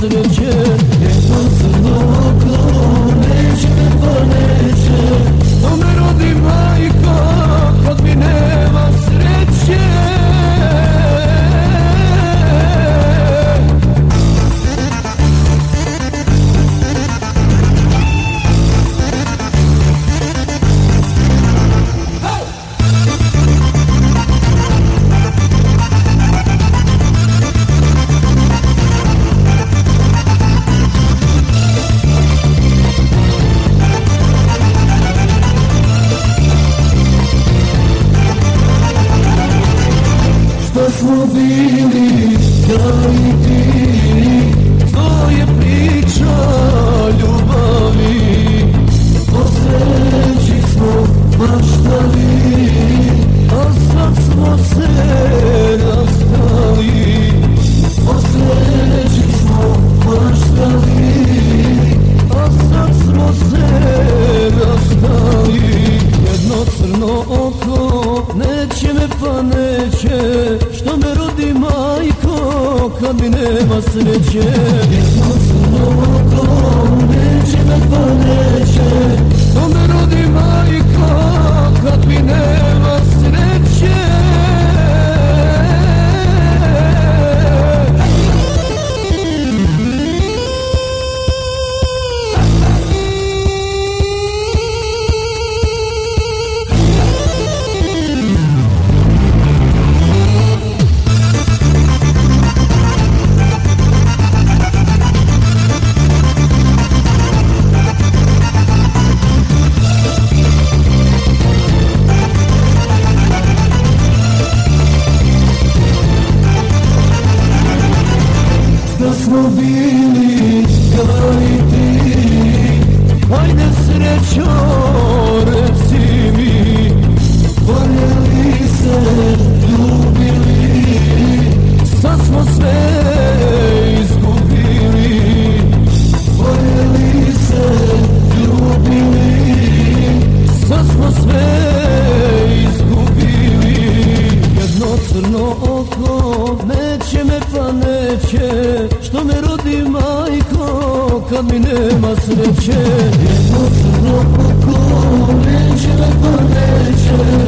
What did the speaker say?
sreće. Jedno crno oko neće me pa neće, što me rodi majko kad mi nema sreće. Smo bili kao i ti, to je priča ljubavi. O sreći smo maštali, a sad smo se rastali. O sreći smo maštali, a sad smo se rastali. Jedno crno oko neće me pa neće, što me rodi majko kad mi nema sreće. Jedno crno oko neće me pa neće, što me rodi majko kad mi nema sreće. Da smo bili kao i ti, ajde srećo reci mi, voljeli se, ljubili, sad smo sve izgubili. Voljeli se, ljubili, sad smo sve izgubili. Jedno crno oko neće me pa neće, što me rodi majko kad mi nema sreće. Jedno crno oko neće me pa neće,